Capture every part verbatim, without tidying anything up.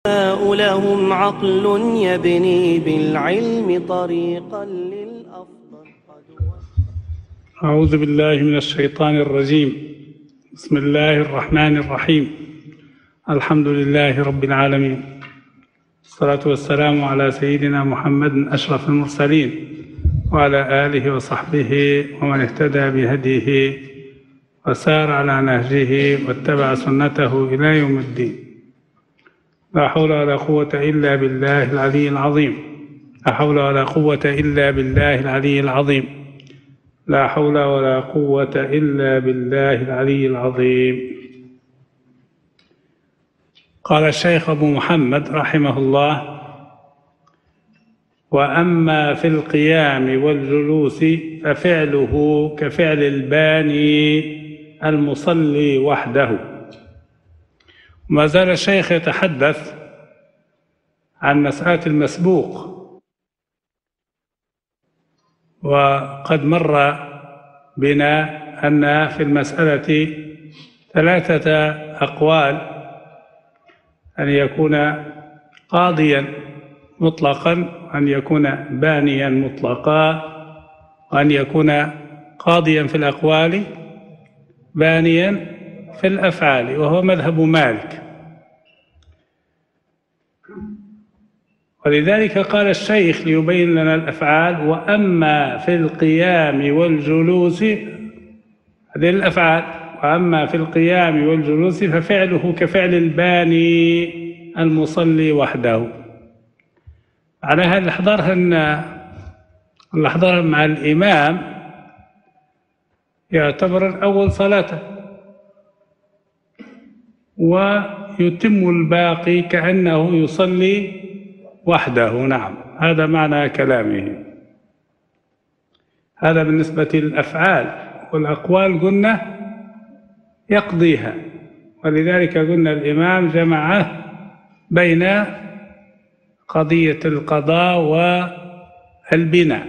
لهم عقل يبني بالعلم طريقا للأفضل. أعوذ بالله من الشيطان الرجيم. بسم الله الرحمن الرحيم. الحمد لله رب العالمين، الصلاة والسلام على سيدنا محمد أشرف المرسلين وعلى آله وصحبه ومن اهتدى بهديه وسار على نهجه واتبع سنته إلى يوم الدين. لا حول ولا قوة إلا بالله العلي العظيم. لا حول ولا قوة إلا بالله العلي العظيم. لا حول ولا قوة إلا بالله العلي العظيم. قال الشيخ أبو محمد رحمه الله: وأما في القيام والجلوس ففعله كفعل الباني المصلي وحده. ما زال الشيخ يتحدث عن مسألة المسبوق، وقد مر بنا أن في المسألة ثلاثة أقوال: أن يكون قاضيا مطلقا، وأن يكون بانيا مطلقا، وأن يكون قاضيا في الأقوال بانيا في الأفعال، وهو مذهب مالك. ولذلك قال الشيخ ليبين لنا الأفعال: وأما في القيام والجلوس، هذه الأفعال، وأما في القيام والجلوس ففعله كفعل الباني المصلي وحده. على هذا الحضر أن الحضر مع الإمام يعتبر أول صلاته، ويتم الباقي كأنه يصلي وحده. نعم، هذا معنى كلامه. هذا بالنسبة للأفعال. والأقوال قلنا يقضيها، ولذلك قلنا الإمام جمع بين قضية القضاء والبناء.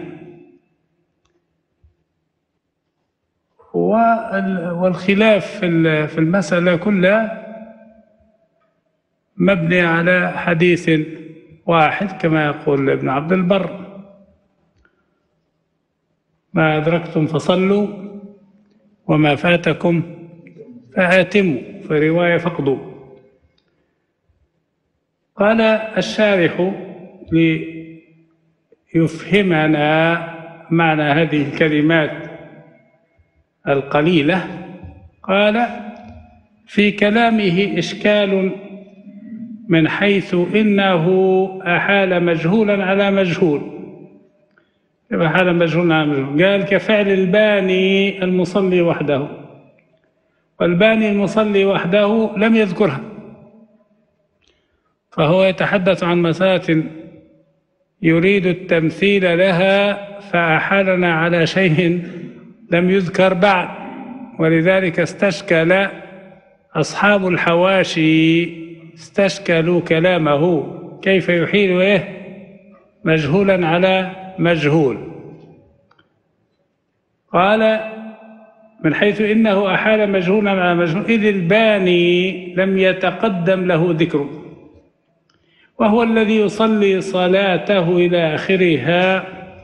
والخلاف في المسألة كلها مبني على حديث واحد كما يقول ابن عبد البر: ما أدركتم فصلوا وما فاتكم فآتموا، في رواية فقدوا. قال الشارح ليفهمنا معنى هذه الكلمات القليلة، قال: في كلامه إشكال من حيث إنه أحال مجهولا على مجهول. أحال مجهولا على مجهول، قال كفعل الباني المصلي وحده، والباني المصلي وحده لم يذكرها، فهو يتحدث عن مسألة يريد التمثيل لها، فأحالنا على شيء لم يذكر بعد. ولذلك استشكل أصحاب الحواشي، استشكلوا كلامه كيف يحيل إيه مجهولا على مجهول. قال: من حيث إنه أحال مجهولا على مجهول، إذ الباني لم يتقدم له ذكر، وهو الذي يصلي صلاته إلى آخرها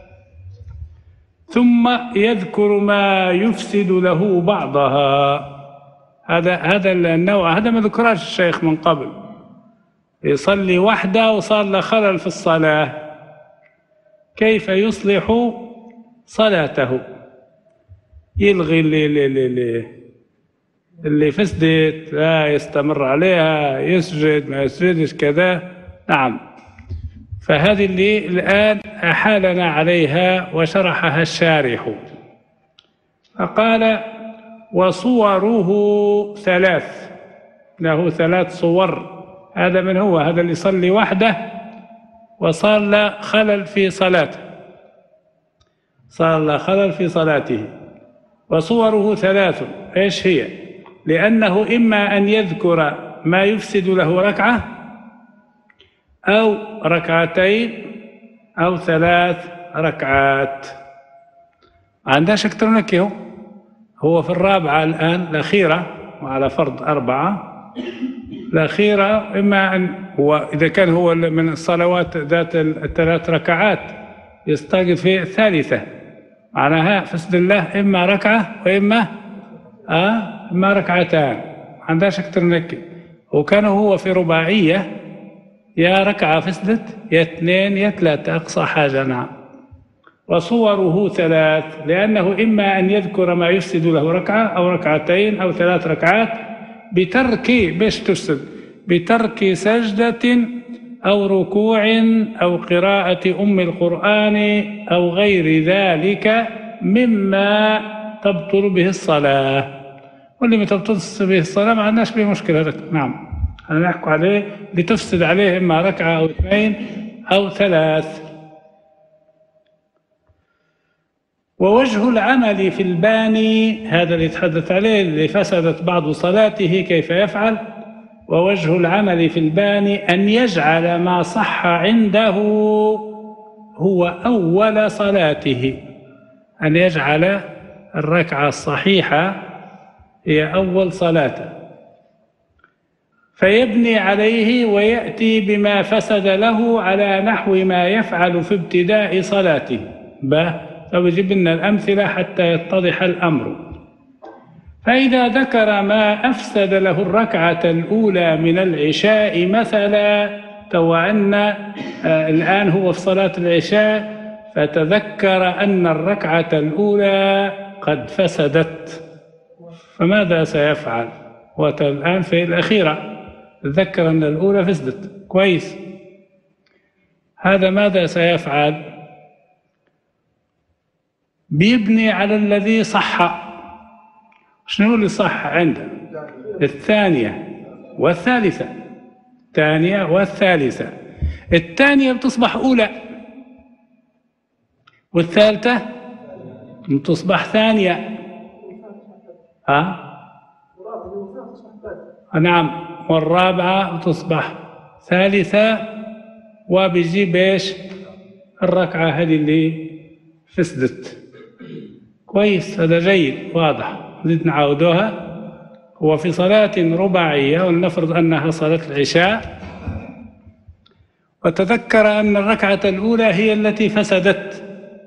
ثم يذكر ما يفسد له بعضها. هذا هذا النوع هذا ما ذكرش الشيخ من قبل. يصلي وحده وصار له خلل في الصلاة، كيف يصلح صلاته؟ يلغي اللي, اللي, اللي, اللي فسدت، لا يستمر عليها، يسجد ما يسجدش كذا. نعم، فهذه اللي الآن أحالنا عليها وشرحها الشارح. فقال: وصوره ثلاث، له ثلاث صور. هذا من هو هذا اللي يصلي وحده وصار له خلل في صلاته، صار له خلل في صلاته. وصوره ثلاث، ايش هي؟ لأنه إما أن يذكر ما يفسد له ركعة أو ركعتين أو ثلاث ركعات. ما عندهاش أكثر من كده. هو في الرابعة الآن الأخيرة، وعلى فرض أربعة، الأخيرة إما أن هو إذا كان هو من الصلوات ذات الثلاث ركعات يستغل في الثالثة، معناها فسد الله إما ركعة وإما آه إما ركعتان، ما عندهاش أكثر من هيك. وكان هو في رباعية يا ركعة فسدت يا اثنين يا ثلاثة أقصى حاجة. نعم. وصوره ثلاث، لأنه إما أن يذكر ما يفسد له ركعة أو ركعتين أو ثلاث ركعات بترك باش تفسد بترك سجدة أو ركوع أو قراءة أم القرآن أو غير ذلك مما تبطل به الصلاة. واللي ما تبطل به الصلاة ما عندناش به مشكلة لك. نعم، أنا نحكي عليه لتفسد عليه إما ركعة أو اثنين أو ثلاث. ووجه العمل في الباني، هذا اللي يتحدث عليه اللي فسدت بعض صلاته كيف يفعل. ووجه العمل في الباني أن يجعل ما صح عنده هو أول صلاته، أن يجعل الركعة الصحيحة هي أول صلاته، فيبني عليه ويأتي بما فسد له على نحو ما يفعل في ابتداء صلاته. به فيجيب لنا الأمثلة حتى يتضح الأمر. فإذا ذكر ما أفسد له الركعة الأولى من العشاء مثلا، توعنا آه الآن هو في صلاة العشاء فتذكر أن الركعة الأولى قد فسدت، فماذا سيفعل؟ والآن في الأخيرة تذكر أن الأولى فسدت، كويس، هذا ماذا سيفعل؟ بيبني على الذي صح. شنو اللي صح عنده؟ الثانية والثالثة، الثانية والثالثة. الثانية بتصبح أولى والثالثة بتصبح ثانية. ها؟ نعم، والرابعة بتصبح ثالثة، وبيجيب ايش؟ الركعة هذه اللي فسدت. كويس، هذا جيد واضح. نزيد نعاودوها. هو في صلاة رباعية ولنفرض أنها صلاة العشاء، وتذكر أن الركعة الأولى هي التي فسدت.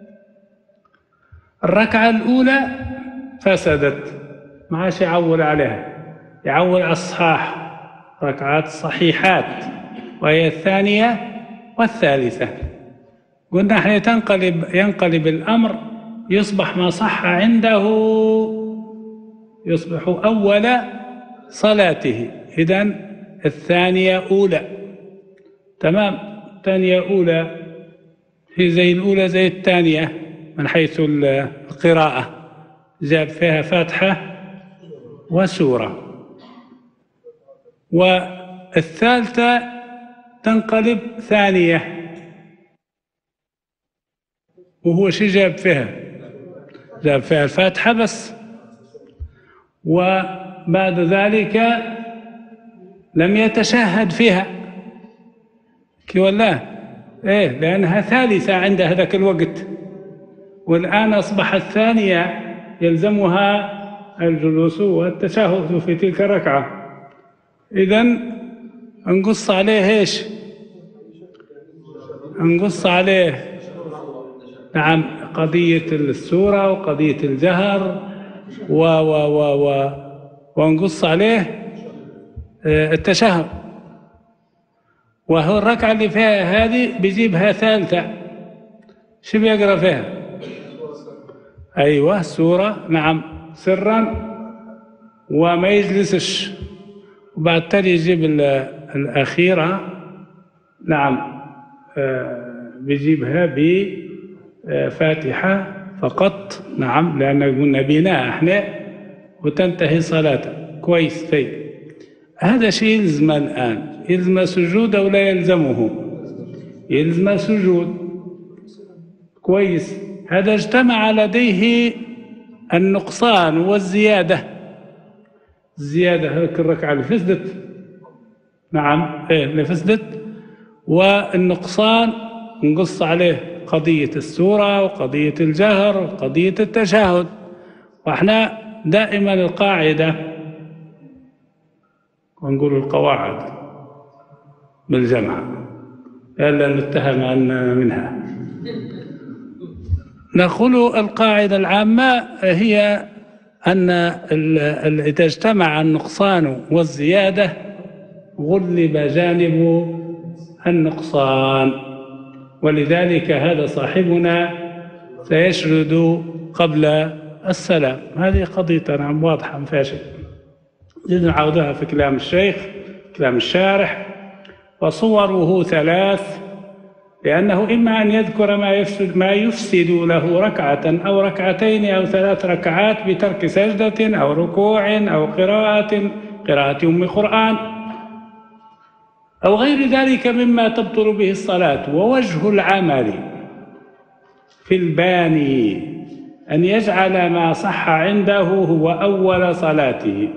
الركعة الأولى فسدت، ما عادش يعول عليها، يعول على الصحاح، ركعات الصحيحات، وهي الثانية والثالثة. قلنا احنا تنقلب ينقلب الأمر، يصبح ما صح عنده يصبح أول صلاته. إذن الثانية أولى، تمام، الثانية أولى هي زي الأولى زي الثانية من حيث القراءة، جاب فيها فاتحة وسورة. والثالثة تنقلب ثانية، وهو شي جاب فيها؟ جاب فيها الفاتحة بس، وبعد ذلك لم يتشهد فيها كي ولا ايه، لأنها ثالثة عند هذاك الوقت، والآن أصبحت ثانية يلزمها الجلوس والتشهد في تلك الركعة. إذن نقص عليه ايش؟ نقص عليه نعم قضية السورة وقضية الجهر و و و و ونقص عليه التشهد. وهو الركعة اللي فيها هذه بيجيبها ثالثة، شو بيقرأ فيها؟ أيوة سورة، نعم، سرا، وما يجلسش، وبعد تالي يجيب الأخيرة، نعم، بيجيبها بفاتحة فقط، نعم، لأن قلنا بناء احنا وتنتهي صلاته. كويس. في هذا شيء يلزم الآن، يلزم سجود أو لا يلزمه؟ يلزم سجود. كويس، هذا اجتمع لديه النقصان والزيادة. الزيادة هذيك الركعة اللي فسدت، نعم، ايه اللي فسدت، والنقصان نقص عليه قضية السورة وقضية الجهر وقضية التشهد. واحنا دائما القاعدة ونقول القواعد بالجمع إلا نتهم أن منها. نقول القاعدة العامة هي أن إذا اجتمع النقصان والزيادة غلب جانب النقصان، ولذلك هذا صاحبنا سيشرد قبل السلام. هذه قضية نعم واضحة ما فيها شيء، نعوضها في كلام الشيخ كلام الشارح. وصوره ثلاث، لأنه إما أن يذكر ما يفسد, ما يفسد له ركعة أو ركعتين أو ثلاث ركعات بترك سجدة أو ركوع أو قراءة قراءة أم قرآن أو غير ذلك مما تبطل به الصلاة. ووجه العمل في الباني أن يجعل ما صح عنده هو أول صلاته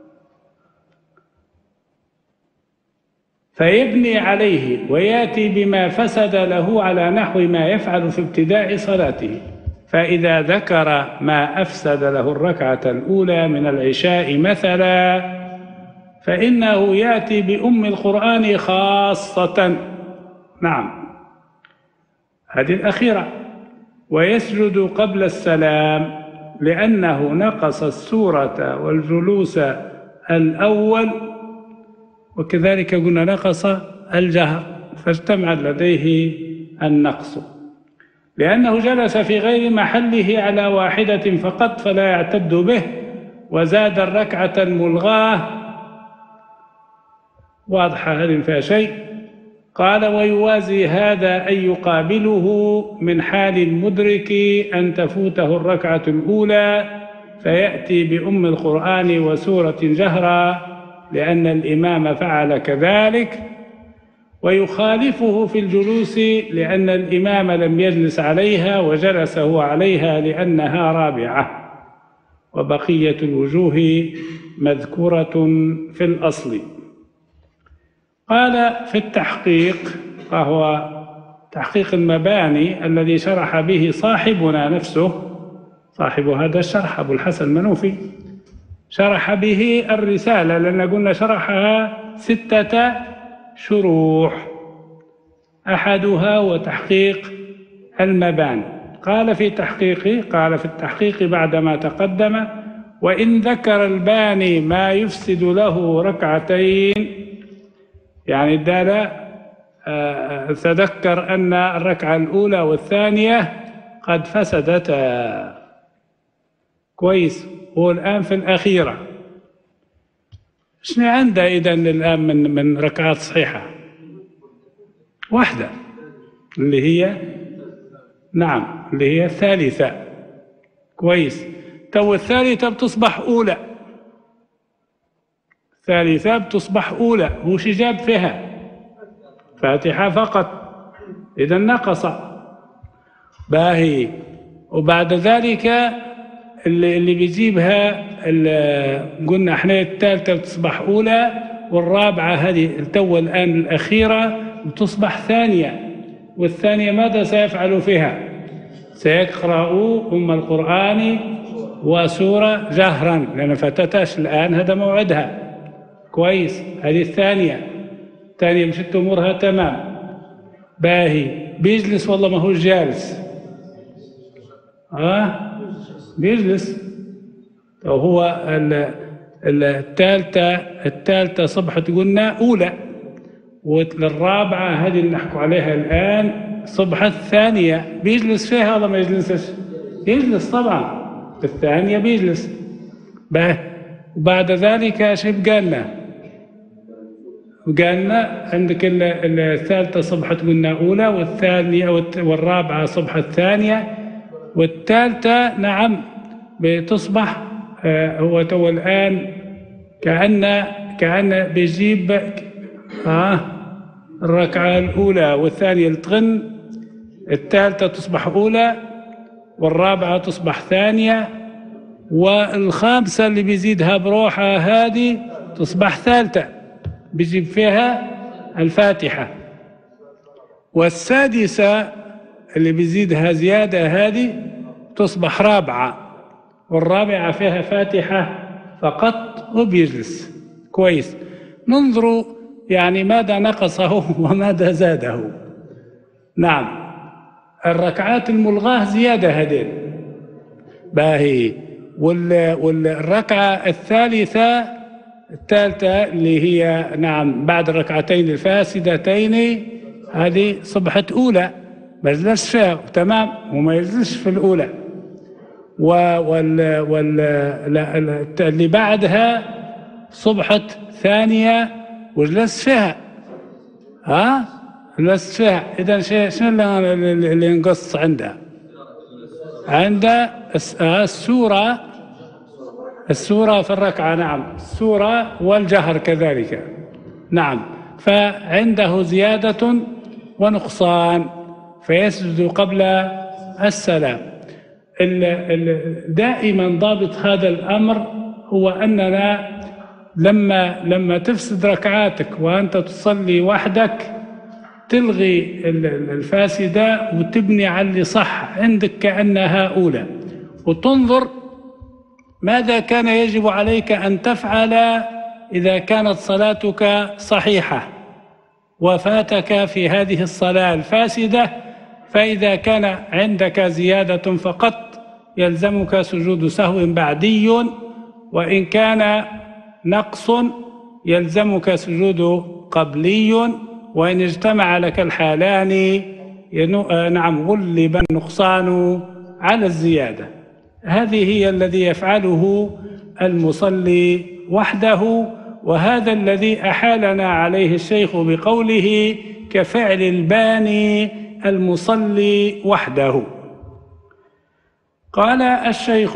فيبني عليه ويأتي بما فسد له على نحو ما يفعل في ابتداء صلاته. فإذا ذكر ما أفسد له الركعة الأولى من العشاء مثلا فإنه يأتي بأم القرآن خاصة، نعم هذه الأخيرة، ويسجد قبل السلام لأنه نقص السورة والجلوس الأول، وكذلك قلنا نقص الجهر فاجتمع لديه النقص، لأنه جلس في غير محله على واحدة فقط فلا يعتد به، وزاد الركعة الملغاة. واضحة هذه فيها شيء. قال ويوازي هذا أن يقابله من حال المدرك أن تفوته الركعة الأولى فيأتي بأم القرآن وسورة جهرا لأن الإمام فعل كذلك، ويخالفه في الجلوس لأن الإمام لم يجلس عليها وجلس هو عليها لأنها رابعة. وبقية الوجوه مذكورة في الأصل. قال في التحقيق، وهو تحقيق المباني الذي شرح به صاحبنا نفسه، صاحب هذا الشرح أبو الحسن المنوفي، شرح به الرسالة لأن قلنا شرحها ستة شروح، أحدها هو تحقيق المباني. قال في تحقيقه قال في التحقيق بعدما تقدم وإن ذكر الباني ما يفسد له ركعتين، يعني الدالة تذكر أن الركعة الأولى والثانية قد فسدتا كويس، هو الآن في الأخيرة. شنو عنده إذن الآن من من ركعات صحيحة؟ واحدة اللي هي نعم اللي هي الثالثة كويس. تو الثالثة بتصبح أولى، ثالثة بتصبح أولى، هو شي جاب فيها فاتحة فقط، إذا نقص باهي. وبعد ذلك اللي, اللي بيجيبها اللي قلنا احنا الثالثة بتصبح أولى، والرابعة هذه التو الآن الأخيرة بتصبح ثانية، والثانية ماذا سيفعل فيها؟ سيقرأ أم القرآن وسورة جهرا لأن فتتش الآن هذا موعدها كويس. هذه الثانية الثانية مشت أمورها تمام باهي. بيجلس والله ما هو جالس، ها بيجلس. وهو الثالثة الثالثة صبحت قلنا أولى، والرابعة هذه اللي نحكوا عليها الآن صبحت ثانية، بيجلس فيها ولا ما يجلسش؟ يجلس طبعا الثانية بيجلس باهي. وبعد ذلك شو قالنا؟ قالنا عندك الثالثة صبحت قلنا أولى، والثانية والرابعة صبحت ثانية، والثالثة نعم بتصبح هو تو الآن كأن كأن بيجيب آه الركعة الأولى والثانية تغن، الثالثة تصبح أولى والرابعة تصبح ثانية، والخامسة اللي بيزيدها بروحها هذه تصبح ثالثة بيجيب فيها الفاتحة، والسادسة اللي بيزيدها زيادة هذه تصبح رابعة، والرابعة فيها فاتحة فقط وبيجلس كويس. ننظر يعني ماذا نقصه وماذا زاده. نعم، الركعات الملغاة زيادة هذين باهي، والركعة الثالثة الثالثة اللي هي نعم بعد الركعتين الفاسدتين هذه صبحت أولى، ما يجلس فيها تمام وما يجلس في الأولى، وال وال اللي بعدها صبحت ثانية وجلس فيها، ها جلس فيها. إذا شنو اللي ينقص عندها؟ عندها السورة، السورة في الركعة، نعم السورة والجهر كذلك، نعم. فعنده زيادة ونقصان فيسجد قبل السلام. دائما ضابط هذا الأمر هو أننا لما لما تفسد ركعاتك وأنت تصلي وحدك تلغي الفاسدة وتبني على اللي صح عندك كأنها أولى، وتنظر ماذا كان يجب عليك أن تفعل إذا كانت صلاتك صحيحة وفاتك في هذه الصلاة الفاسدة. فإذا كان عندك زيادة فقط يلزمك سجود سهو بعدي، وإن كان نقص يلزمك سجود قبلي، وإن اجتمع لك الحالان نعم غلب النقصان على الزيادة. هذه هي الذي يفعله المصلي وحده، وهذا الذي أحالنا عليه الشيخ بقوله كفعل الباني المصلي وحده. قال الشيخ: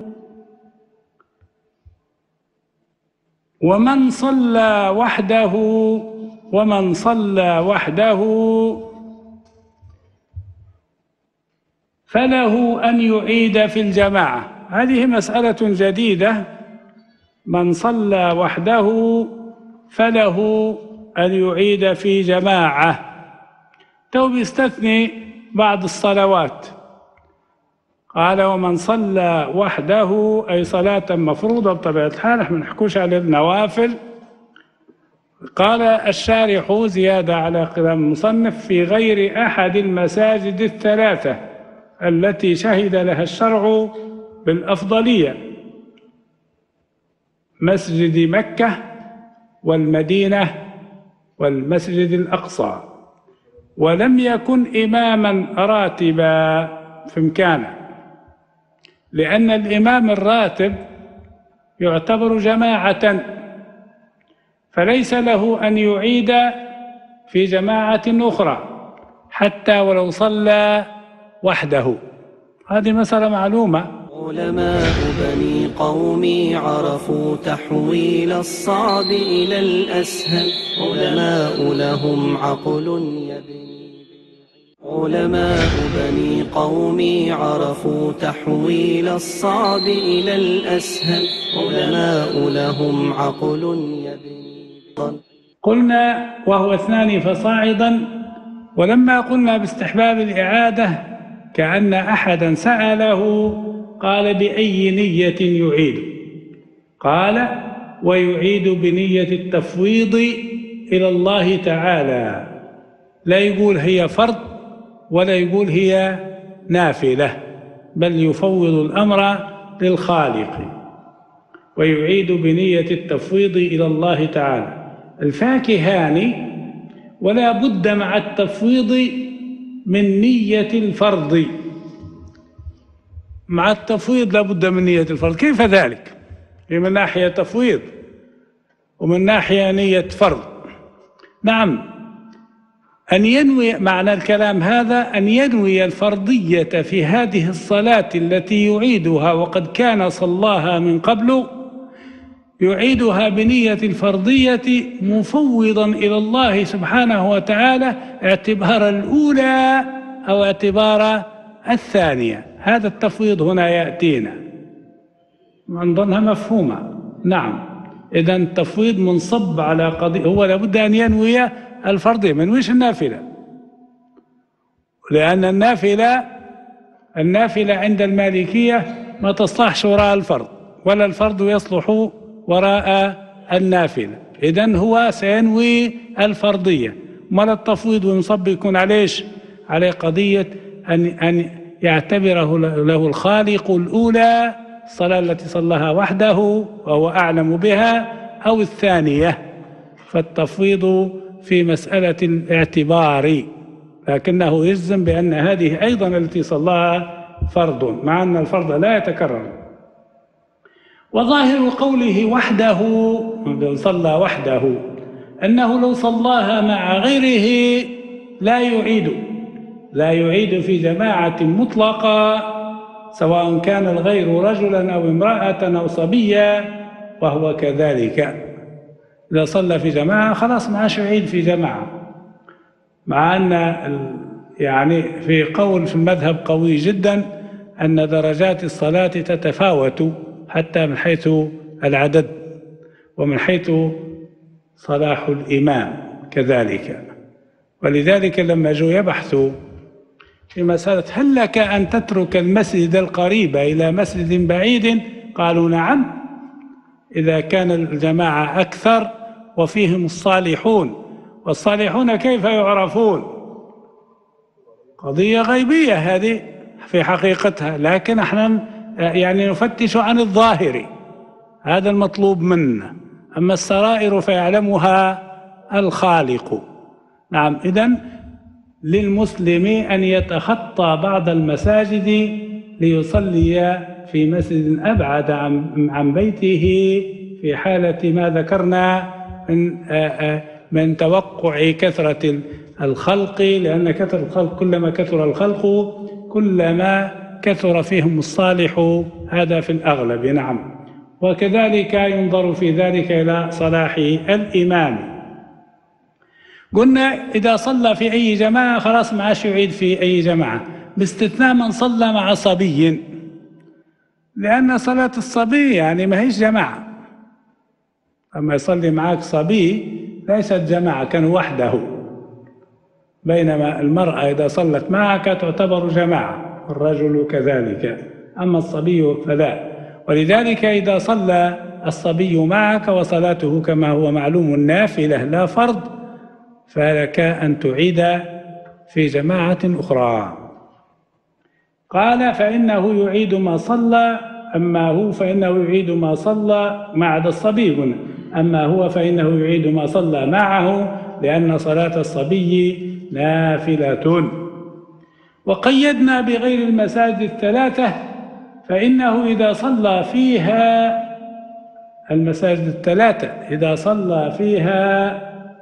ومن صلى وحده ومن صلى وحده فله أن يعيد في الجماعة. هذه مسألة جديدة، من صلى وحده فله أن يعيد في جماعة. تو بيستثني بعض الصلوات، قال: ومن صلى وحده أي صلاة مفروضة بطبيعة الحال، نحن نحكوش على النوافل. قال الشارح زيادة على كلام المصنف: في غير أحد المساجد الثلاثة التي شهد لها الشرع بالأفضلية، مسجد مكة والمدينة والمسجد الأقصى، ولم يكن إماما راتبا في مكانه، لأن الإمام الراتب يعتبر جماعة، فليس له أن يعيد في جماعة أخرى حتى ولو صلى وحده. هذه مسألة معلومة. علماء بني قومي عرفوا تحويل الصعب إلى الأسهل، علماء لهم عقل يبني. علماء بني قومي عرفوا تحويل الصعب إلى الأسهل، علماء لهم عقل يبني. قلنا وهو اثنان فصاعدا، ولما قلنا باستحباب الإعادة كأن أحدا سأله قال: بأي نية يعيد؟ قال: ويعيد بنية التفويض إلى الله تعالى، لا يقول هي فرض ولا يقول هي نافلة، بل يفوض الأمر للخالق. ويعيد بنية التفويض إلى الله تعالى. الفاكهان ولا بد مع التفويض من نية الفرض، مع التفويض لا بد من نية الفرض. كيف ذلك؟ من ناحية تفويض ومن ناحية نية فرض. نعم، أن ينوي، معنى الكلام هذا أن ينوي الفرضية في هذه الصلاة التي يعيدها وقد كان صلاها من قبل، يعيدها بنية الفرضية مفوضا إلى الله سبحانه وتعالى اعتبار الأولى أو اعتبار الثانية. هذا التفويض هنا يأتينا من ضمنها مفهومة. نعم، إذا التفويض منصب على قضية، هو لابد أن ينوي الفرضية، ما ينويش النافلة، لأن النافلة النافلة عند المالكية ما تصلحش وراء الفرض، ولا الفرض يصلح وراء النافلة. إذن هو سينوي الفرضية. مال التفويض وينصب يكون عليش عليه قضية أن أن يعتبره له الخالق الأولى الصلاة التي صلىها وحده وهو أعلم بها، أو الثانية، فالتفويض في مسألة الاعتبار، لكنه يجزم بأن هذه أيضا التي صلىها فرض، مع أن الفرض لا يتكرر. وظاهر قوله وحده لو صلى وحده أنه لو صلاها مع غيره لا يعيد لا يعيد في جماعة مطلقة، سواء كان الغير رجلا أو امرأة أو صبيا، وهو كذلك إذا صلى في جماعة خلاص ما عادش يعيد في جماعة. مع أن يعني في قول في المذهب قوي جدا أن درجات الصلاة تتفاوت حتى من حيث العدد ومن حيث صلاح الإمام كذلك. ولذلك لما جو يبحثوا في مسألة هل لك أن تترك المسجد القريب إلى مسجد بعيد، قالوا نعم إذا كان الجماعة أكثر وفيهم الصالحون. والصالحون كيف يعرفون؟ قضية غيبية هذه في حقيقتها، لكن احنا يعني نفتش عن الظاهر، هذا المطلوب منا. أما السرائر فيعلمها الخالق. نعم، إذن للمسلم أن يتخطى بعض المساجد ليصلي في مسجد أبعد عن بيته في حالة ما ذكرنا من من توقع كثرة الخلق، لأن كثرة الخلق كلما كثر الخلق كلما كثر فيهم الصالح، هذا في الأغلب. نعم، وكذلك ينظر في ذلك إلى صلاح الإمام. قلنا إذا صلى في أي جماعة خلاص ما عادش يعيد في أي جماعة، باستثناء من صلى مع صبي، لأن صلاة الصبي يعني ما هيش جماعة. أما يصلي معك صبي ليست جماعة، كان وحده، بينما المرأة إذا صلت معك تعتبر جماعة، الرجل كذلك، أما الصبي فلا. ولذلك إذا صلى الصبي معك وصلاته كما هو معلوم نافلة لا فرض، فلك أن تعيد في جماعة أخرى. قال فإنه يعيد ما صلى، أما هو فإنه يعيد ما صلى ما عدا الصبي، أما هو فإنه يعيد ما صلى معه، لأن صلاة الصبي نافلة. وقيدنا بغير المساجد الثلاثة، فإنه إذا صلى فيها المساجد الثلاثة إذا صلى فيها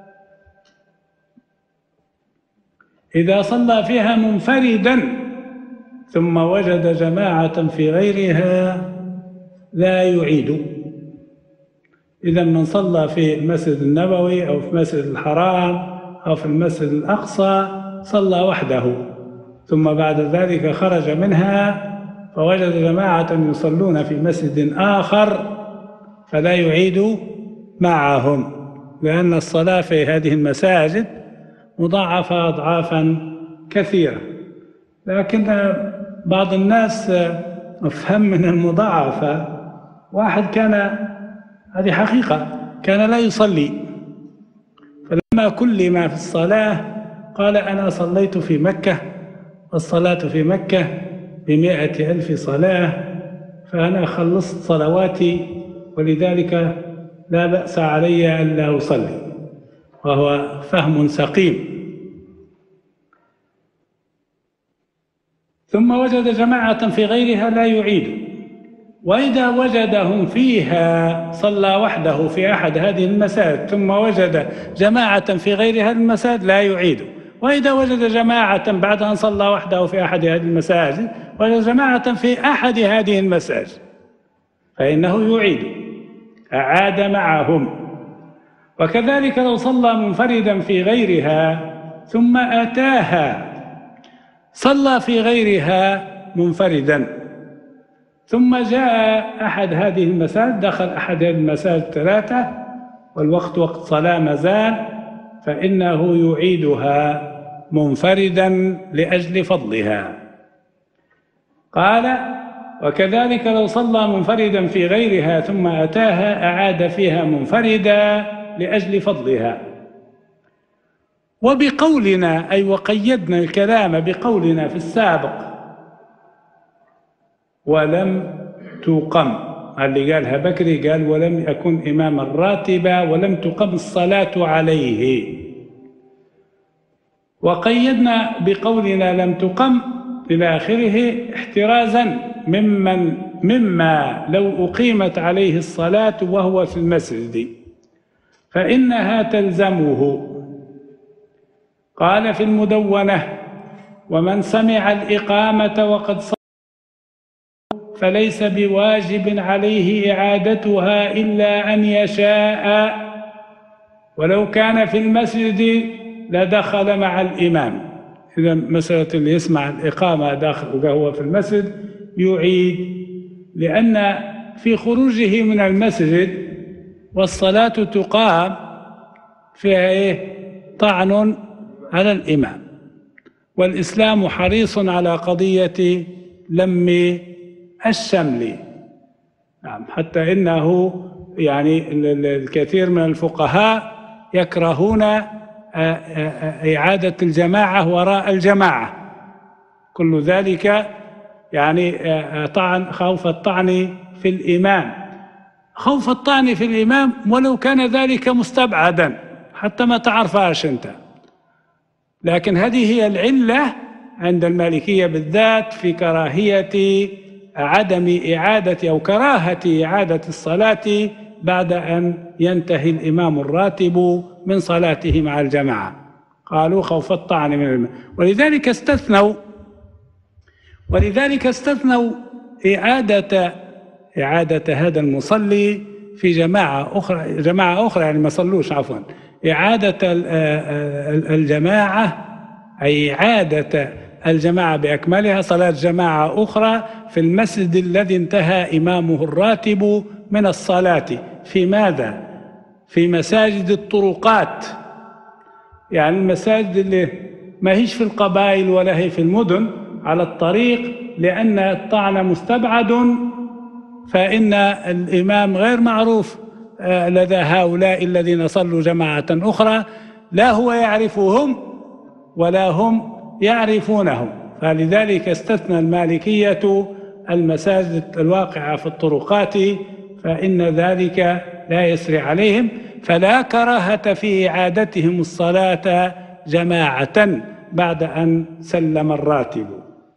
إذا صلى فيها منفردا ثم وجد جماعة في غيرها لا يعيد. إذا من صلى في المسجد النبوي أو في مسجد الحرام أو في المسجد الأقصى صلى وحده، ثم بعد ذلك خرج منها فوجد جماعة يصلون في مسجد آخر فلا يعيد معهم، لأن الصلاة في هذه المساجد مضاعفة أضعافا كثيرة. لكن بعض الناس أفهم من المضاعفة، واحد كان، هذه حقيقة، كان لا يصلي، فلما كلم في الصلاة قال أنا صليت في مكة والصلاة في مكة بمائة ألف صلاة، فأنا خلصت صلواتي ولذلك لا بأس علي ألا أصلي، وهو فهم سقيم. ثم وجد جماعة في غيرها لا يعيد، وإذا وجدهم فيها صلى وحده في أحد هذه المساجد ثم وجد جماعة في غيرها المساجد لا يعيد، وإذا وجد جماعة بعد أن صلى وحده في أحد هذه المساجد وجد جماعة في أحد هذه المساجد فإنه يعيد، أعاد معهم. وكذلك لو صلى منفردا في غيرها ثم أتاها، صلى في غيرها منفردا ثم جاء أحد هذه المساجد، دخل أحد هذه المساجد ثلاثة والوقت وقت صلاة مازال، فإنه يعيدها منفردا لأجل فضلها. قال وكذلك لو صلى منفردا في غيرها ثم أتاها أعاد فيها منفردا لأجل فضلها. وبقولنا أي وقيدنا الكلام بقولنا في السابق ولم تقم، اللي قالها بكري قال ولم يكن إماما راتبا ولم تقم الصلاة عليه، وقيدنا بقولنا لم تقم إلى آخره احترازا ممن مما لو أقيمت عليه الصلاة وهو في المسجد فإنها تلزمه. قال في المدونة: ومن سمع الإقامة وقد صلى فليس بواجب عليه إعادتها إلا أن يشاء، ولو كان في المسجد لدخل مع الإمام. إذا مسألة اللي يسمع الإقامة داخل وهو في المسجد يعيد، لأن في خروجه من المسجد والصلاة تقام فيها إيه؟ طعن على الإمام، والإسلام حريص على قضية لم الشمل. نعم، حتى إنه يعني الكثير من الفقهاء يكرهون إعادة الجماعة وراء الجماعة، كل ذلك يعني طعن، خوف الطعن في الإمام، خوف الطعن في الإمام ولو كان ذلك مستبعدا حتى ما تعرفهاش أنت. لكن هذه هي العلة عند المالكية بالذات في كراهية عدم إعادة أو كراهة إعادة الصلاة بعد أن ينتهي الإمام الراتب من صلاته مع الجماعة، قالوا خوف الطعن من الإمام. ولذلك استثنوا ولذلك استثنوا إعادة إعادة هذا المصلي في جماعة أخرى جماعة أخرى يعني ما صلوش عفوا إعادة الجماعة، أي إعادة الجماعة بأكملها، صلاة جماعة أخرى في المسجد الذي انتهى إمامه الراتب من الصلاة. في ماذا؟ في مساجد الطرقات، يعني المساجد اللي ما هيش في القبائل ولا هي في المدن، على الطريق، لأن الطعن مستبعد، فإن الإمام غير معروف لدى هؤلاء الذين صلوا جماعة أخرى، لا هو يعرفهم ولا هم يعرفونه. فلذلك استثنى المالكية المساجد الواقعة في الطرقات، فإن ذلك لا يسري عليهم، فلا كراهة في إعادتهم الصلاة جماعة بعد أن سلم الراتب.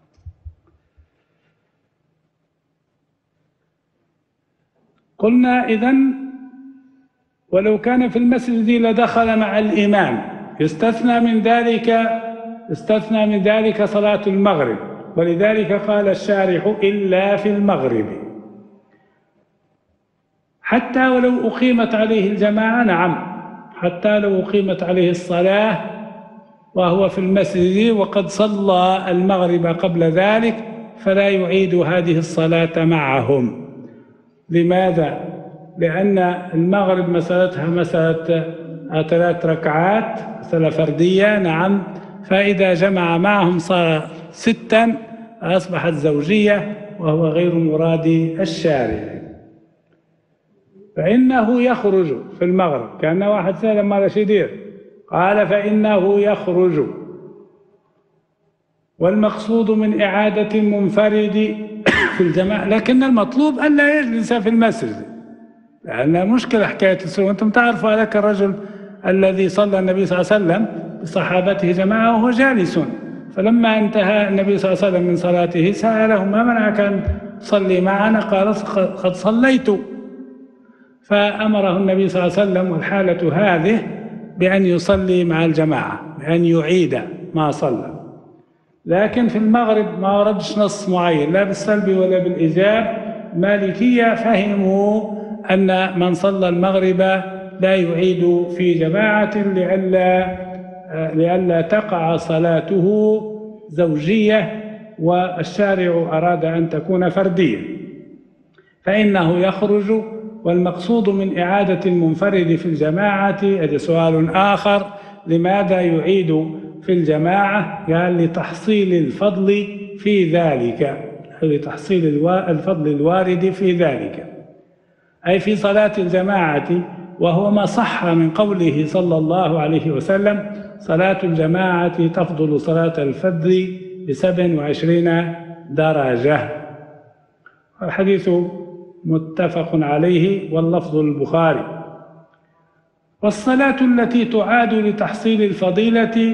قلنا إذن ولو كان في المسجد لدخل مع الإمام، يستثنى من ذلك استثنى من ذلك صلاة المغرب، ولذلك قال الشارح إلا في المغرب، حتى ولو أقيمت عليه الجماعة. نعم، حتى لو أقيمت عليه الصلاة وهو في المسجد وقد صلى المغرب قبل ذلك فلا يعيد هذه الصلاة معهم. لماذا؟ لأن المغرب مسألتها مسألة ثلاث ركعات، مسألة فردية. نعم، فإذا جمع معهم صار ستا أصبحت زوجية، وهو غير مراد الشارع. فإنه يخرج في المغرب، كأن واحد سأل ما لاش يدير، قال فإنه يخرج، والمقصود من إعادة المنفرد في الجماعة، لكن المطلوب أن لا يجلس في المسجد، لأن مشكلة حكاية السنة. أنتم تعرفوا هذاك الرجل الذي صلى النبي صلى الله عليه وسلم بصحابته جماعة وهو جالس، فلما انتهى النبي صلى الله عليه وسلم من صلاته سأله ما منعك أن تصلي معنا؟ قال قد صليت. فأمره النبي صلى الله عليه وسلم والحالة هذه بأن يصلي مع الجماعة، بأن يعيد ما صلى. لكن في المغرب ما وردش نص معين لا بالسلب ولا بالإيجاب. مالكية فهموا أن من صلى المغرب لا يعيد في جماعة لئلا لئلا تقع صلاته زوجية، والشارع أراد أن تكون فردية، فإنه يخرج. والمقصود من إعادة المنفرد في الجماعة هذا سؤال آخر، لماذا يعيد في الجماعة؟ قال لتحصيل الفضل في ذلك، لتحصيل الفضل الوارد في ذلك، أي في صلاة الجماعة وهو ما صح من قوله صلى الله عليه وسلم: صلاة الجماعة تفضل صلاة الفرد بسبع وعشرين درجة. الحديث متفق عليه واللفظ البخاري. والصلاة التي تعاد لتحصيل الفضيلة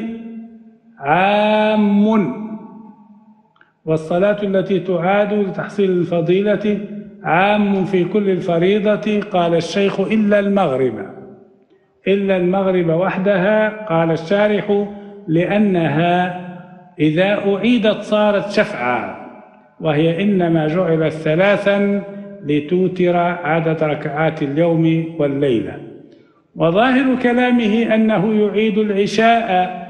عام والصلاة التي تعاد لتحصيل الفضيلة عام في كل الفريضة. قال الشيخ: إلا المغرب إلا المغرب وحدها. قال الشارح: لأنها إذا أعيدت صارت شفعا، وهي إنما جعلت ثلاثا لتوتر عدد ركعات اليوم والليلة. وظاهر كلامه أنه يعيد العشاء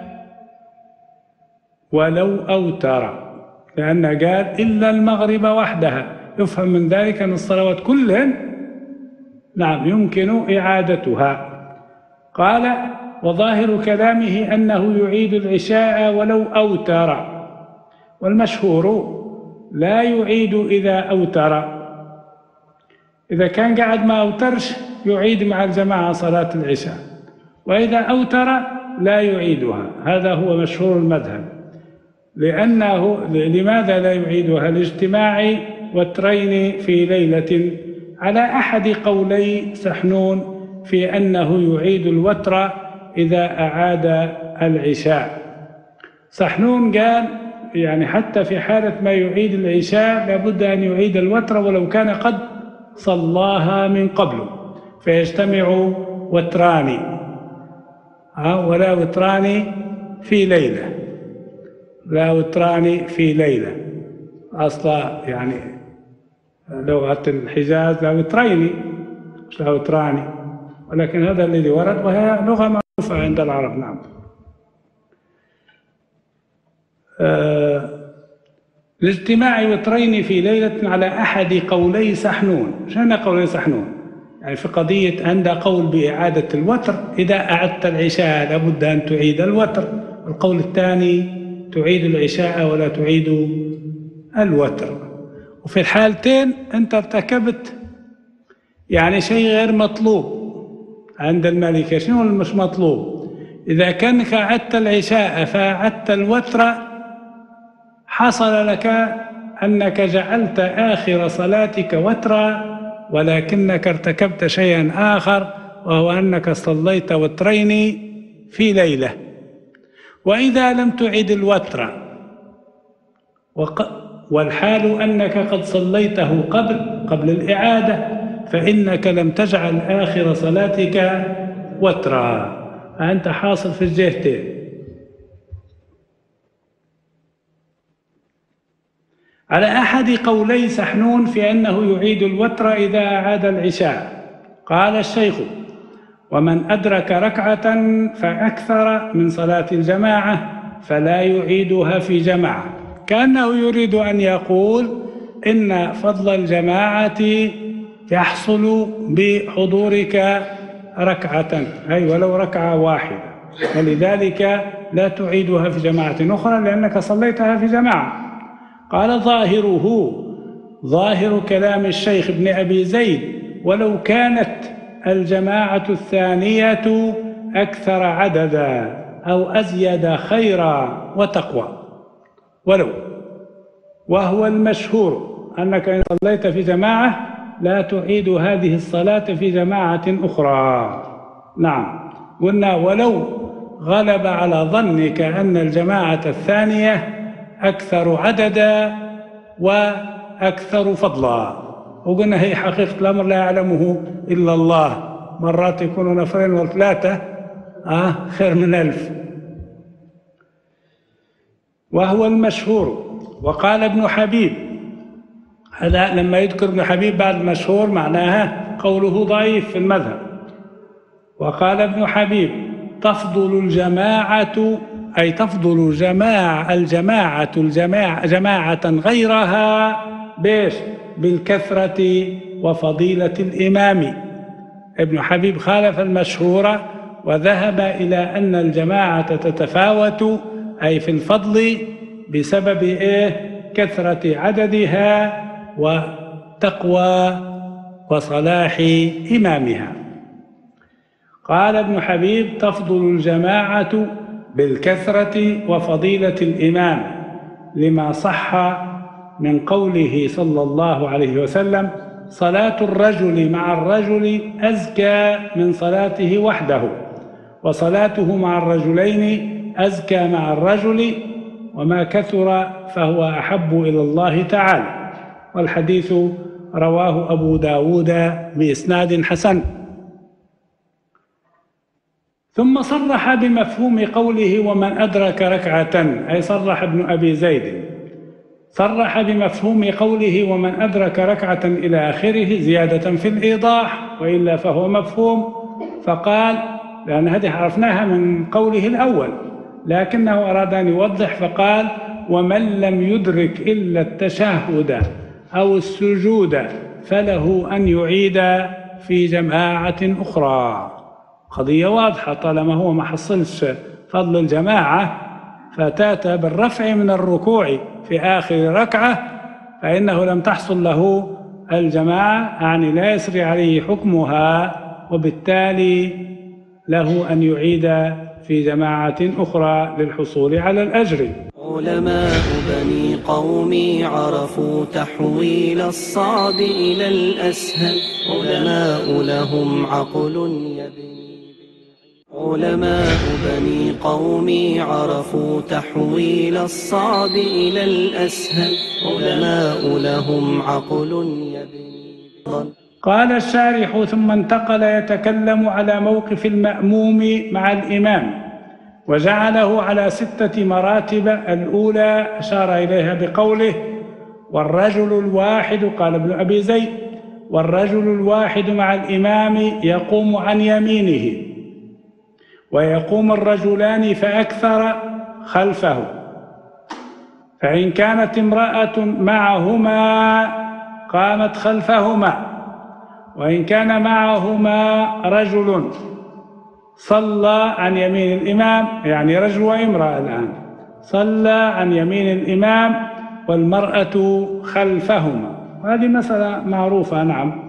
ولو أوتر، لأنه قال إلا المغرب وحدها. يفهم من ذلك أن الصلوات كلهن نعم يمكن إعادتها. قال: وظاهر كلامه أنه يعيد العشاء ولو أوتر، والمشهور لا يعيد إذا أوتر. إذا كان قاعد ما أوترش يعيد مع الجماعة صلاة العشاء، وإذا أوتر لا يعيدها. هذا هو مشهور المذهب. لأنه لماذا لا يعيدها؟ لاجتماع وترين في ليلة، على أحد قولي سحنون في أنه يعيد الوتر إذا أعاد العشاء. سحنون قال يعني حتى في حالة ما يعيد العشاء لابد أن يعيد الوتر ولو كان قد صلاها من قبل، فيجتمع وتران ولا وتران في ليلة لا وتران في ليلة. أصلا يعني لغة الحجاز لا وترين مش لا وتران، ولكن هذا الذي ورد وهي لغة معروفة عند العرب. نعم. آه لاجتماع وترين في ليلة على أحد قولي سحنون. شنو قولي سحنون؟ يعني في قضية عند قول بإعادة الوتر، إذا أعدت العشاء لابد أن تعيد الوتر. القول الثاني تعيد العشاء ولا تعيد الوتر. وفي الحالتين أنت ارتكبت يعني شيء غير مطلوب عند المالكية. شنو مش مطلوب؟ إذا كانك أعدت العشاء فأعدت الوتر حصل لك أنك جعلت آخر صلاتك وترا، ولكنك ارتكبت شيئا آخر، وهو أنك صليت وترين في ليلة. وإذا لم تعد الوتر والحال أنك قد صليته قبل قبل الإعادة، فإنك لم تجعل آخر صلاتك وترا، فأنت حاصل في الجهتين. على أحد قولي سحنون في أنه يعيد الوتر إذا أعاد العشاء. قال الشيخ: ومن أدرك ركعة فأكثر من صلاة الجماعة فلا يعيدها في جماعة. كأنه يريد أن يقول إن فضل الجماعة يحصل بحضورك ركعة، أي ولو ركعة واحدة، ولذلك لا تعيدها في جماعة أخرى لأنك صليتها في جماعة. قال: ظاهره ظاهر كلام الشيخ ابن أبي زيد: ولو كانت الجماعة الثانية أكثر عددا أو أزيد خيرا وتقوى. ولو، وهو المشهور أنك إن صليت في جماعة لا تعيد هذه الصلاة في جماعة أخرى. نعم، قلنا ولو غلب على ظنك أن الجماعة الثانية أكثر عددا وأكثر فضلا، وقلنا هي حقيقة الأمر لا يعلمه إلا الله. مرات يكونوا نفرين وثلاثة آه خير من ألف. وهو المشهور. وقال ابن حبيب، هذا لما يذكر ابن حبيب بعد المشهور معناها قوله ضعيف في المذهب. وقال ابن حبيب: تفضل الجماعة، أي تفضل جماعة الجماعة الجماعة جماعة غيرها بيش بالكثرة وفضيلة الإمام. ابن حبيب خالف المشهور وذهب إلى أن الجماعة تتفاوت أي في الفضل بسبب إيه؟ كثرة عددها وتقوى وصلاح إمامها. قال ابن حبيب: تفضل الجماعة بالكثرة وفضيلة الإمام، لما صح من قوله صلى الله عليه وسلم: صلاة الرجل مع الرجل أزكى من صلاته وحده، وصلاته مع الرجلين أزكى مع الرجل، وما كثر فهو أحب إلى الله تعالى. والحديث رواه أبو داود بإسناد حسن. ثم صرح بمفهوم قوله: ومن أدرك ركعة، أي صرح ابن أبي زيد، صرح بمفهوم قوله: ومن أدرك ركعة إلى آخره، زيادة في الإيضاح، وإلا فهو مفهوم. فقال، لأن هذه عرفناها من قوله الأول، لكنه أراد أن يوضح فقال: ومن لم يدرك إلا التشهد أو السجود فله أن يعيد في جماعة أخرى. قضية واضحة، طالما هو ما حصلش فضل الجماعة فتاتى بالرفع من الركوع في آخر ركعة، فإنه لم تحصل له الجماعة، يعني لا يسري عليه حكمها، وبالتالي له أن يعيد في جماعة أخرى للحصول على الأجر. علماء بني قومي عرفوا تحويل الصعب إلى الأسهل، علماء لهم عقل يبني. علماء بني قومي عرفوا تحويل الصعب إلى الأسهل، علماء لهم عقل يبني. قال الشارح: ثم انتقل يتكلم على موقف المأموم مع الإمام، وجعله على ستة مراتب. الأولى أشار إليها بقوله: والرجل الواحد، قال ابن أبي زيد: والرجل الواحد مع الإمام يقوم عن يمينه، ويقوم الرجلان فأكثر خلفه، فإن كانت امرأة معهما قامت خلفهما، وإن كان معهما رجل صلى عن يمين الإمام، يعني رجل وامرأة الآن، صلى عن يمين الإمام والمرأة خلفهما. هذه مسألة معروفة، نعم،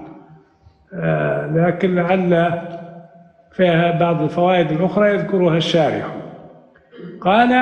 آه لكن لعل فيها بعض الفوائد الأخرى يذكرها الشارح. قال: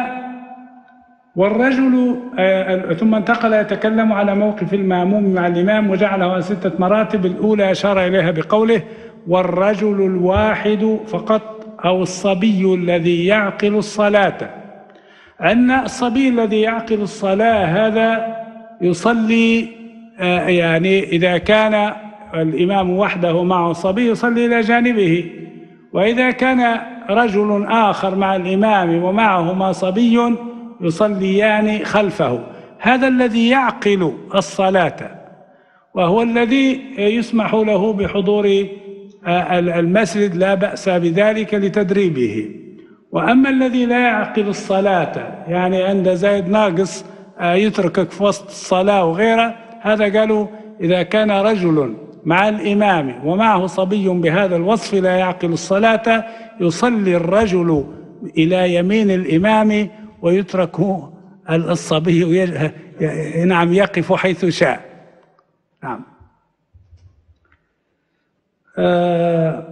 والرجل آه ثم انتقل يتكلم على موقف المأموم مع الإمام، وجعله على ستة مراتب. الأولى أشار إليها بقوله: والرجل الواحد فقط، أو الصبي الذي يعقل الصلاة. أن الصبي الذي يعقل الصلاة هذا يصلي، آه يعني إذا كان الإمام وحده معه صبي يصلي إلى جانبه، وإذا كان رجل آخر مع الإمام ومعهما صبي يصليان خلفه. هذا الذي يعقل الصلاة، وهو الذي يسمح له بحضور المسجد، لا بأس بذلك لتدريبه. وأما الذي لا يعقل الصلاة، يعني عند زايد ناقص يتركك في وسط الصلاة وغيره، هذا قالوا إذا كان رجل مع الإمام ومعه صبي بهذا الوصف لا يعقل الصلاة، يصلي الرجل إلى يمين الإمام ويترك الصبي نعم يقف حيث شاء. نعم. آه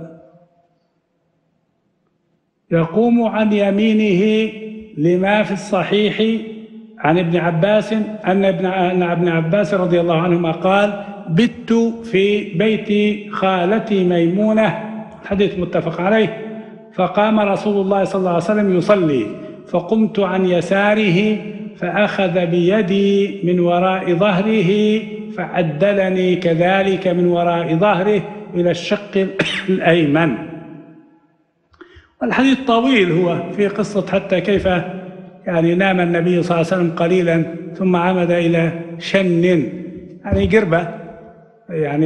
يقوم عن يمينه لما في الصحيح عن ابن عباس أن ابن, أن ابن عباس رضي الله عنهما قال: بت في بيت خالتي ميمونة، حديث متفق عليه، فقام رسول الله صلى الله عليه وسلم يصلي، فقمت عن يساره فأخذ بيدي من وراء ظهره فعدلني كذلك من وراء ظهره إلى الشق الأيمن. والحديث طويل، هو في قصة حتى كيف يعني نام النبي صلى الله عليه وسلم قليلا ثم عمد إلى شن، يعني قربة، يعني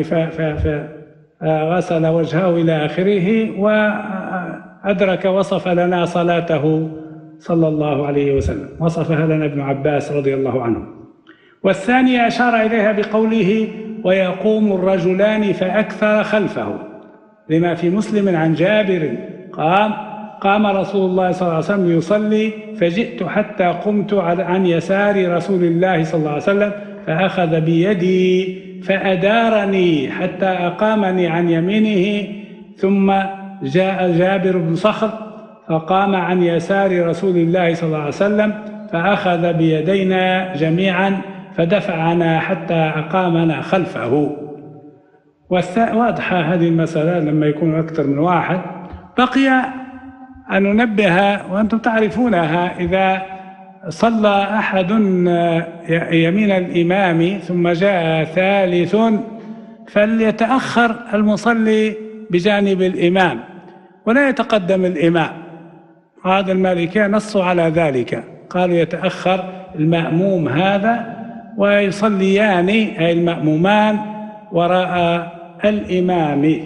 فغسل وجهه إلى آخره، وأدرك وصف لنا صلاته صلى الله عليه وسلم، وصفها لنا ابن عباس رضي الله عنه. والثانية أشار إليها بقوله: ويقوم الرجلان فأكثر خلفه، لما في مسلم عن جابر قام قام رسول الله صلى الله عليه وسلم يصلي، فجئت حتى قمت عن يسار رسول الله صلى الله عليه وسلم فأخذ بيدي فأدارني حتى أقامني عن يمينه، ثم جاء جابر بن صخر فقام عن يسار رسول الله صلى الله عليه وسلم فأخذ بيدينا جميعا فدفعنا حتى أقامنا خلفه. واضحة هذه المسألة لما يكون أكثر من واحد. بقي أن ننبه وأنتم تعرفونها، إذا صلى أحد يمين الإمام ثم جاء ثالث فليتأخر المصلي بجانب الإمام ولا يتقدم الإمام. هذا المالكية نصوا على ذلك، قالوا يتأخر المأموم هذا ويصليان أي المأمومان وراء الإمام،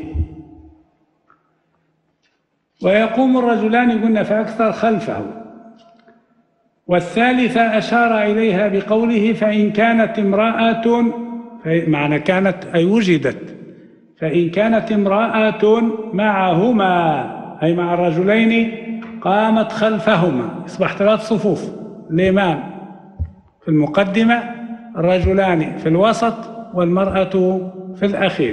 ويقوم الرجلان قلنا فأكثر خلفه. والثالثة أشار إليها بقوله فإن كانت امرأة، معنى كانت أي وجدت، فإن كانت امرأة معهما أي مع الرجلين قامت خلفهما، يصبح ثلاث صفوف، الإمام في المقدمة، الرجلان في الوسط، والمرأة في الأخير.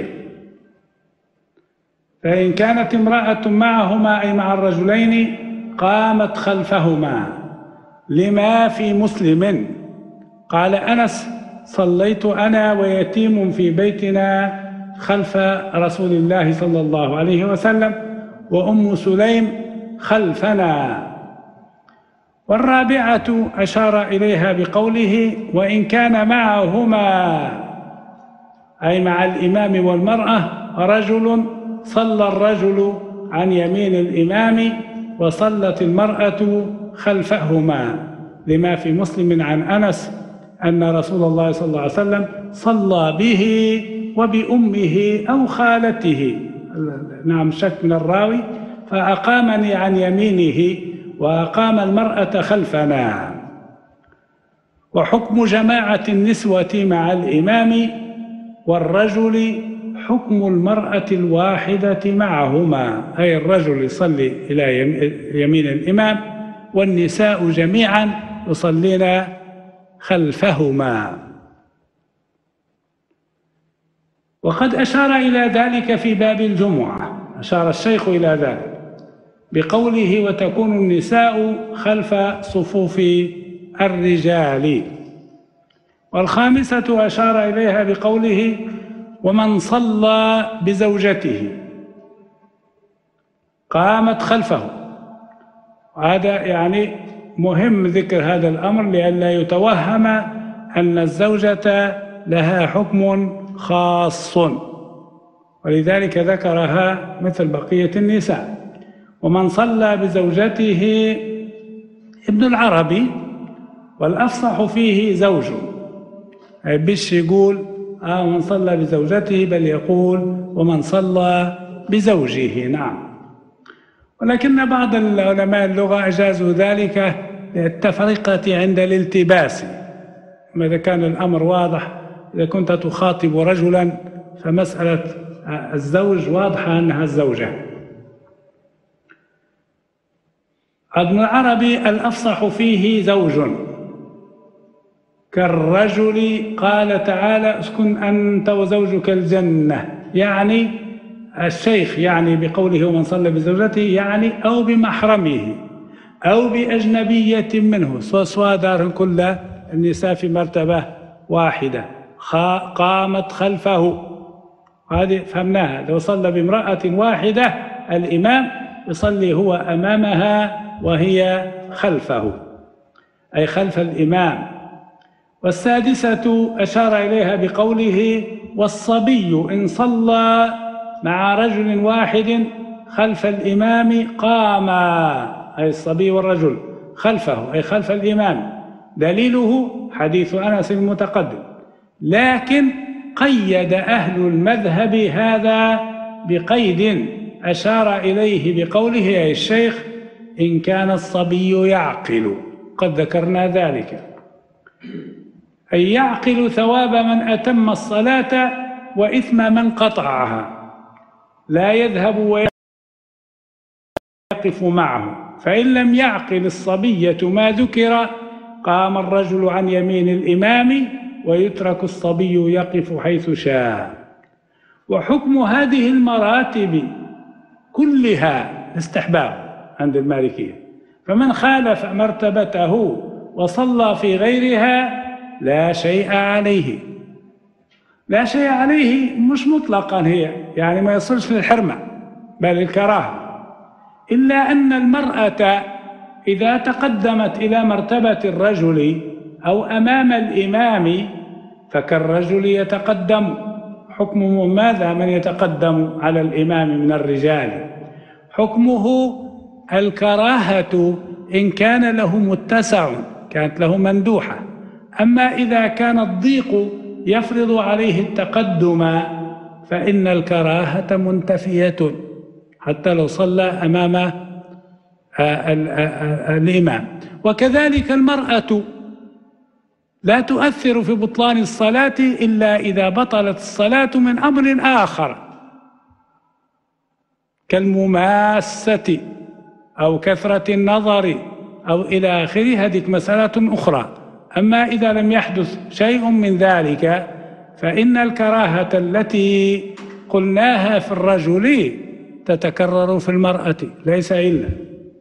فإن كانت امرأة معهما أي مع الرجلين قامت خلفهما، لما في مسلم قال أنس صليت أنا ويتيم في بيتنا خلف رسول الله صلى الله عليه وسلم وأم سليم خلفنا. والرابعة أشار إليها بقوله وإن كان معهما أي مع الإمام والمرأة رجل صلى الرجل عن يمين الإمام وصلت المرأة خلفهما، لما في مسلم عن أنس أن رسول الله صلى الله عليه وسلم صلى به وبأمه أو خالته، نعم شك من الراوي، فأقامني عن يمينه وأقام المرأة خلفنا. وحكم جماعة النسوة مع الإمام والرجل حكم المرأة الواحدة معهما، أي الرجل يصلي إلى يمين الإمام والنساء جميعا يصلين خلفهما. وقد أشار إلى ذلك في باب الجمعة، أشار الشيخ إلى ذلك بقوله وتكون النساء خلف صفوف الرجال. والخامسة أشار إليها بقوله ومن صلى بزوجته قامت خلفه. هذا يعني مهم ذكر هذا الأمر لئلا يتوهم أن الزوجة لها حكم خاص، ولذلك ذكرها مثل بقية النساء. ومن صلى بزوجته ابن العربي، والأفصح فيه زوج، بش يقول آه من صلى بزوجته، بل يقول ومن صلى بزوجه. نعم. ولكن بعض العلماء اللغة أجازوا ذلك للتفرقة عند الالتباس، إذا كان الأمر واضح، إذا كنت تخاطب رجلا فمسألة الزوج واضحة أنها الزوجة. ابن العربي الأفصح فيه زوج كالرجل، قال تعالى اسكن أنت وزوجك الجنة، يعني الشيخ يعني بقوله ومن صلى بزوجته يعني أو بمحرمه أو بأجنبية منه، سواء دار كل النساء في مرتبة واحدة قامت خلفه. هذه فهمناها، لو صلى بامرأة واحدة الإمام يصلي هو أمامها وهي خلفه، أي خلف الإمام. والسادسة أشار إليها بقوله والصبي إن صلى مع رجل واحد خلف الإمام قاما، أي الصبي والرجل خلفه أي خلف الإمام. دليله حديث أنس المتقدم، لكن قيد أهل المذهب هذا بقيد أشار إليه بقوله أي الشيخ إن كان الصبي يعقل، قد ذكرنا ذلك، أي يعقل ثواب من أتم الصلاة وإثم من قطعها، لا يذهب ويقف معه. فإن لم يعقل الصبية ما ذكر قام الرجل عن يمين الإمام ويترك الصبي يقف حيث شاء. وحكم هذه المراتب كلها استحباب عند المالكية، فمن خالف مرتبته وصلى في غيرها لا شيء عليه. لا شيء عليه مش مطلقا، هي يعني ما يصلش للحرمة بل الكراهة، إلا أن المرأة إذا تقدمت إلى مرتبة الرجل أو أمام الإمام فكالرجل يتقدم. حكمه ماذا من يتقدم على الإمام من الرجال؟ حكمه الكراهة إن كان له متسع، كانت له مندوحة. أما إذا كان الضيق يفرض عليه التقدم فإن الكراهة منتفية حتى لو صلى أمام الإمام. وكذلك المرأة لا تؤثر في بطلان الصلاة إلا إذا بطلت الصلاة من أمر آخر كالمماسة أو كثرة النظر أو إلى آخره، هذه مسألة أخرى. أما إذا لم يحدث شيء من ذلك فإن الكراهة التي قلناها في الرجل تتكرر في المرأة، ليس إلا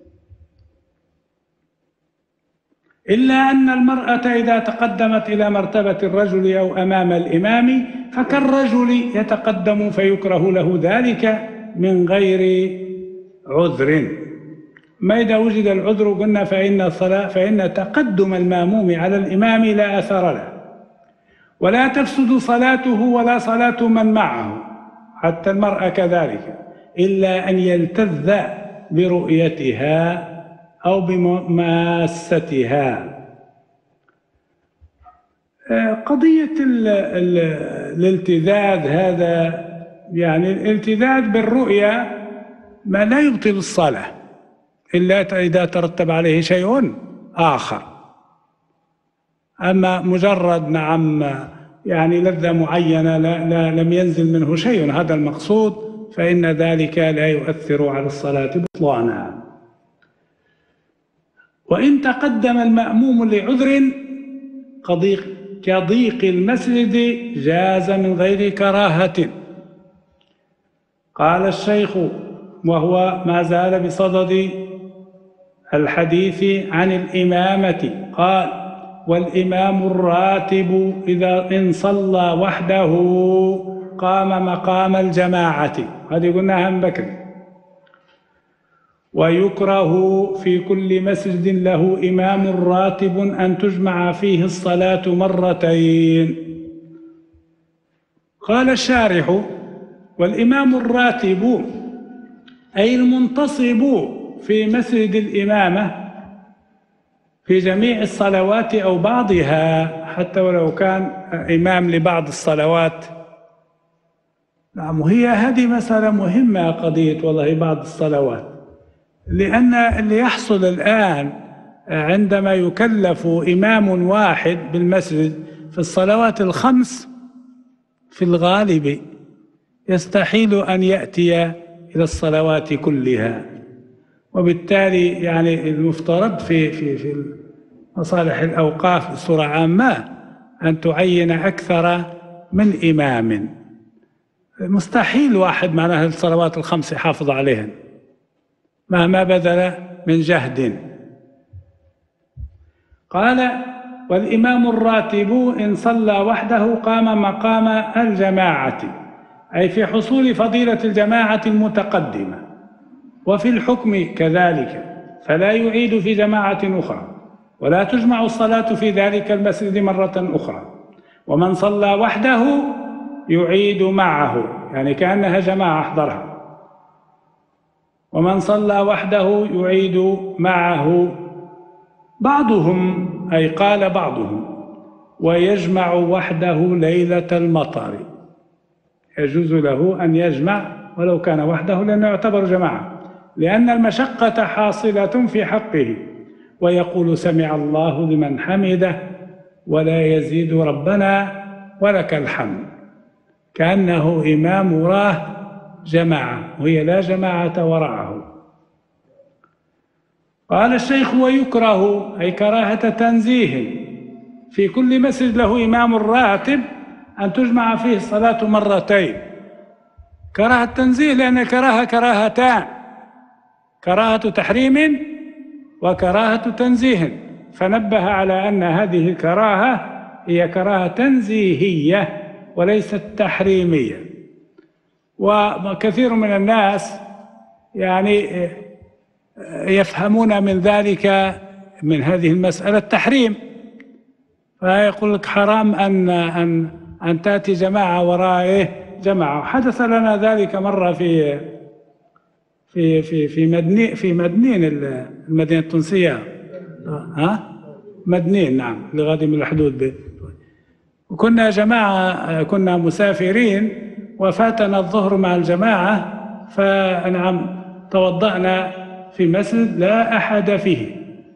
إلا أن المرأة إذا تقدمت إلى مرتبة الرجل أو أمام الإمام فكالرجل يتقدم فيكره له ذلك من غير عذر. ما إذا وجد العذر قلنا فإن الصلاة فإن تقدم الماموم على الإمام لا أثر له، ولا تفسد صلاته ولا صلاة من معه حتى المرأة كذلك، إلا أن يلتذ برؤيتها أو بمماستها. قضية ال ال الالتذاذ هذا يعني الالتذاذ بالرؤية ما لا يبطل الصلاة إلا إذا ترتب عليه شيء آخر. أما مجرد نعم يعني لذة معينة لا لا لم ينزل منه شيء هذا المقصود، فإن ذلك لا يؤثر على الصلاة بطلانها. وإن تقدم المأموم لعذر كضيق المسجد جاز من غير كراهة. قال الشيخ وهو ما زال بصدد الحديث عن الإمامة، قال: والإمام الراتب إذا إن صلى وحده قام مقام الجماعة، هذه قلناها من بكر. ويكره في كل مسجد له إمام راتب أن تجمع فيه الصلاة مرتين. قال الشارح: والإمام الراتب أي المنتصب في مسجد الإمامة في جميع الصلوات أو بعضها، حتى ولو كان إمام لبعض الصلوات. نعم، وهي هذه مسألة مهمة قضية والله بعض الصلوات، لأن اللي يحصل الآن عندما يكلف إمام واحد بالمسجد في الصلوات الخمس في الغالب يستحيل أن يأتي إلى الصلوات كلها، وبالتالي يعني المفترض في في في مصالح الأوقاف بصورة عامة أن تعين أكثر من إمام. مستحيل واحد معناها الصلوات الخمس يحافظ عليهن مهما بذل من جهد. قال: والإمام الراتب إن صلى وحده قام مقام الجماعة، أي في حصول فضيلة الجماعة المتقدمة، وفي الحكم كذلك، فلا يعيد في جماعة أخرى، ولا تجمع الصلاة في ذلك المسجد مرة أخرى. ومن صلى وحده يعيد معه، يعني كأنها جماعة أحضرها. ومن صلى وحده يعيد معه. بعضهم أي قال بعضهم: ويجمع وحده ليلة المطر، يجوز له أن يجمع ولو كان وحده لأنه يعتبر جماعة، لأن المشقة حاصلة في حقه، ويقول: سمع الله لمن حمده ولا يزيد ربنا ولك الحمد، كأنه إمام وراه جماعة وهي لا جماعة وراءه. قال الشيخ: ويكره أي كراهة تنزيه في كل مسجد له إمام راتب أن تجمع فيه الصلاة مرتين، كراهة تنزيه، لأن الكراهة كراهتان: كراهة تحريم وكراهة تنزيه، فنبه على أن هذه الكراهة هي كراهة تنزيهية وليست تحريمية. وكثير من الناس يعني يفهمون من ذلك، من هذه المسألة، التحريم، فيقول لك حرام أن أن أن تأتي جماعة وراء جماعة. حدث لنا ذلك مرة في في في في مدني في مدنين المدينة التونسية، ها مدنين، نعم، لغادي من الحدود به. وكنا جماعة، كنا مسافرين، وفاتنا الظهر مع الجماعة، فنعم توضأنا في مسجد لا أحد فيه،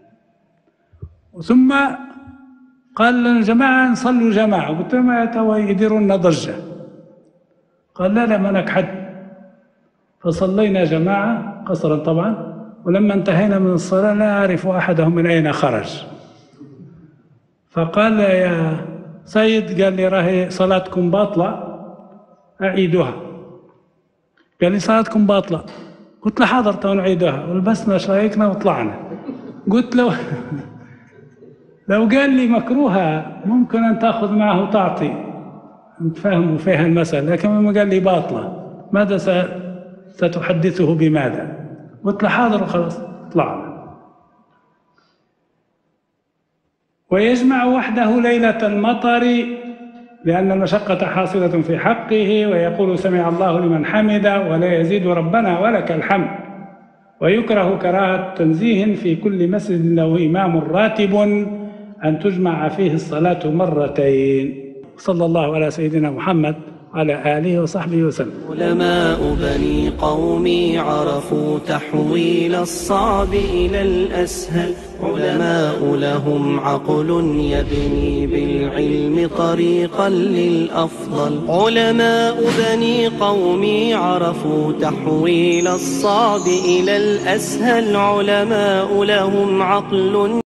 ثم قال لنا الجماعة نصلوا جماعة. قلت لهم يديرون لنا ضجة. قال لا لا ما لك حد. فصلينا جماعة قصرا طبعا، ولما انتهينا من الصلاة لا أعرف أحدهم من أين خرج. فقال يا سيد، قال لي راهي صلاتكم باطلة، أعيدوها. قال لي صلاتكم باطلة. قلت له حاضر تو نعيدوها، ولبسنا شرايكنا وطلعنا. قلت له لو قال لي مكروهة ممكن أن تأخذ معه وتعطي، نتفاهموا فيها المسألة، لكن لما قال لي باطلة ماذا ستحدثه بماذا؟ قلت له حاضر وخلاص طلعنا. ويجمع وحده ليلة المطر لأن المشقة حاصلة في حقه، ويقول سمع الله لمن حمده ولا يزيد ربنا ولك الحمد. ويكره كراهة تنزيه في كل مسجد له إمام راتب أن تجمع فيه الصلاة مرتين. صلى الله على سيدنا محمد وعلى آله وصحبه وسلم. علماء بني قومي عرفوا تحويل الصعب إلى الأسهل، علماء لهم عقل يبني بالعلم طريقا للأفضل. علماء بني قومي عرفوا تحويل الصعب إلى الأسهل، علماء لهم عقل